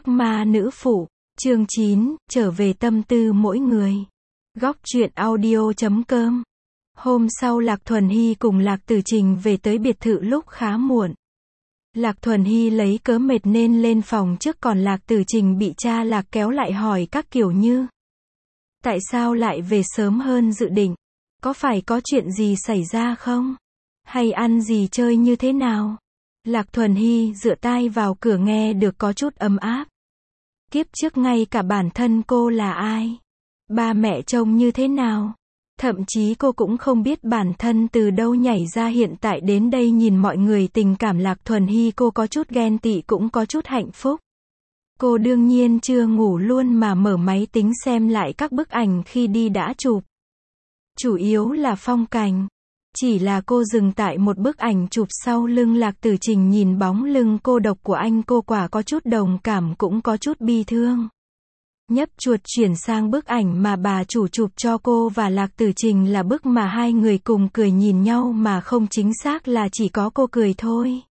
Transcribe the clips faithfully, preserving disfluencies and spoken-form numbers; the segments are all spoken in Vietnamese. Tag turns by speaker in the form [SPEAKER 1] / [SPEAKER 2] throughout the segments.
[SPEAKER 1] Hắc ma nữ phụ, chương chín, trở về tâm tư mỗi người. Góc truyện audio chấm com. Hôm sau Lạc Thuần Hy cùng Lạc Tử Trình về tới biệt thự lúc khá muộn. Lạc Thuần Hy lấy cớ mệt nên lên phòng trước, còn Lạc Tử Trình bị cha Lạc kéo lại hỏi các kiểu như: tại sao lại về sớm hơn dự định? Có phải có chuyện gì xảy ra không? Hay ăn gì chơi như thế nào? Lạc Thuần Hy dựa tai vào cửa nghe được có chút ấm áp. Kiếp trước ngay cả bản thân cô là ai? Ba mẹ trông như thế nào? Thậm chí cô cũng không biết bản thân từ đâu nhảy ra hiện tại đến đây nhìn mọi người tình cảm. Lạc Thuần Hy cô có chút ghen tị cũng có chút hạnh phúc. Cô đương nhiên chưa ngủ luôn mà mở máy tính xem lại các bức ảnh khi đi đã chụp. Chủ yếu là phong cảnh. Chỉ là cô dừng tại một bức ảnh chụp sau lưng Lạc Tử Trình, nhìn bóng lưng cô độc của anh cô quả có chút đồng cảm cũng có chút bi thương. Nhấp chuột chuyển sang bức ảnh mà bà chủ chụp cho cô và Lạc Tử Trình là bức mà hai người cùng cười nhìn nhau, mà không chính xác là chỉ có cô cười thôi.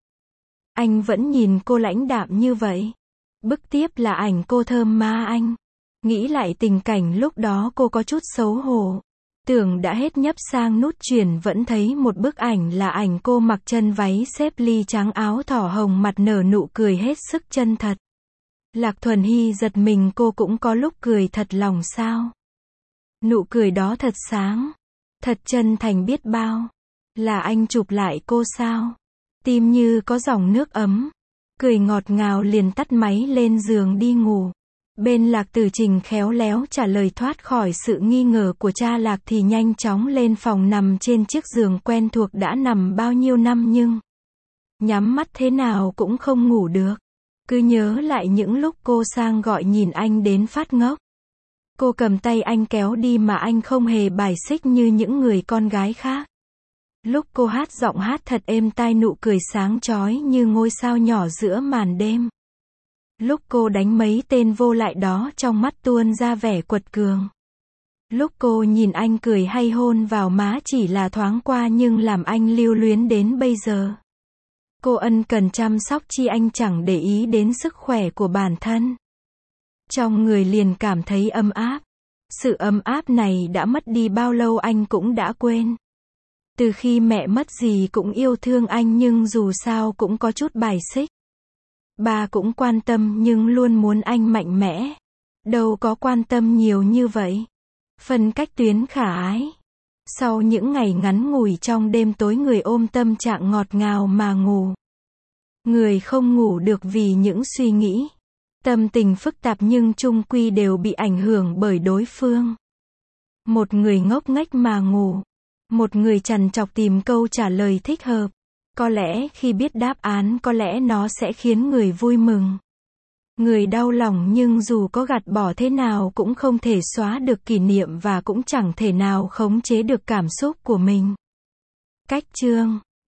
[SPEAKER 1] Anh vẫn nhìn cô lãnh đạm như vậy. Bức tiếp là ảnh cô thơm ma anh. Nghĩ lại tình cảnh lúc đó cô có chút xấu hổ. Tưởng đã hết nhấp sang nút chuyển vẫn thấy một bức ảnh là ảnh cô mặc chân váy xếp ly trắng, áo thỏ hồng, mặt nở nụ cười hết sức chân thật. Lạc Thuần Hy giật mình, cô cũng có lúc cười thật lòng sao? Nụ cười đó thật sáng, thật chân thành biết bao. Là anh chụp lại cô sao? Tim như có dòng nước ấm. Cười ngọt ngào liền tắt máy lên giường đi ngủ. Bên Lạc Tử Trình khéo léo trả lời thoát khỏi sự nghi ngờ của cha Lạc thì nhanh chóng lên phòng nằm trên chiếc giường quen thuộc đã nằm bao nhiêu năm, nhưng nhắm mắt thế nào cũng không ngủ được. Cứ nhớ lại những lúc cô sang gọi nhìn anh đến phát ngốc. Cô cầm tay anh kéo đi mà anh không hề bài xích như những người con gái khác. Lúc cô hát giọng hát thật êm tai, nụ cười sáng chói như ngôi sao nhỏ giữa màn đêm. Lúc cô đánh mấy tên vô lại đó, trong mắt tuôn ra vẻ quật cường. Lúc cô nhìn anh cười hay hôn vào má chỉ là thoáng qua nhưng làm anh lưu luyến đến bây giờ. Cô ân cần chăm sóc chi anh chẳng để ý đến sức khỏe của bản thân. Trong người liền cảm thấy ấm áp. Sự ấm áp này đã mất đi bao lâu anh cũng đã quên. Từ khi mẹ mất dì cũng yêu thương anh nhưng dù sao cũng có chút bài xích. Ba cũng quan tâm nhưng luôn muốn anh mạnh mẽ. Đâu có quan tâm nhiều như vậy. Phân cách tuyến khả ái. Sau những ngày ngắn ngủi trong đêm tối, người ôm tâm trạng ngọt ngào mà ngủ. Người không ngủ được vì những suy nghĩ, tâm tình phức tạp nhưng chung quy đều bị ảnh hưởng bởi đối phương. Một người ngốc nghếch mà ngủ. Một người trằn trọc tìm câu trả lời thích hợp. Có lẽ khi biết đáp án có lẽ nó sẽ khiến người vui mừng. Người đau lòng nhưng dù có gạt bỏ thế nào cũng không thể xóa được kỷ niệm và cũng chẳng thể nào khống chế được cảm xúc của mình. Cách chương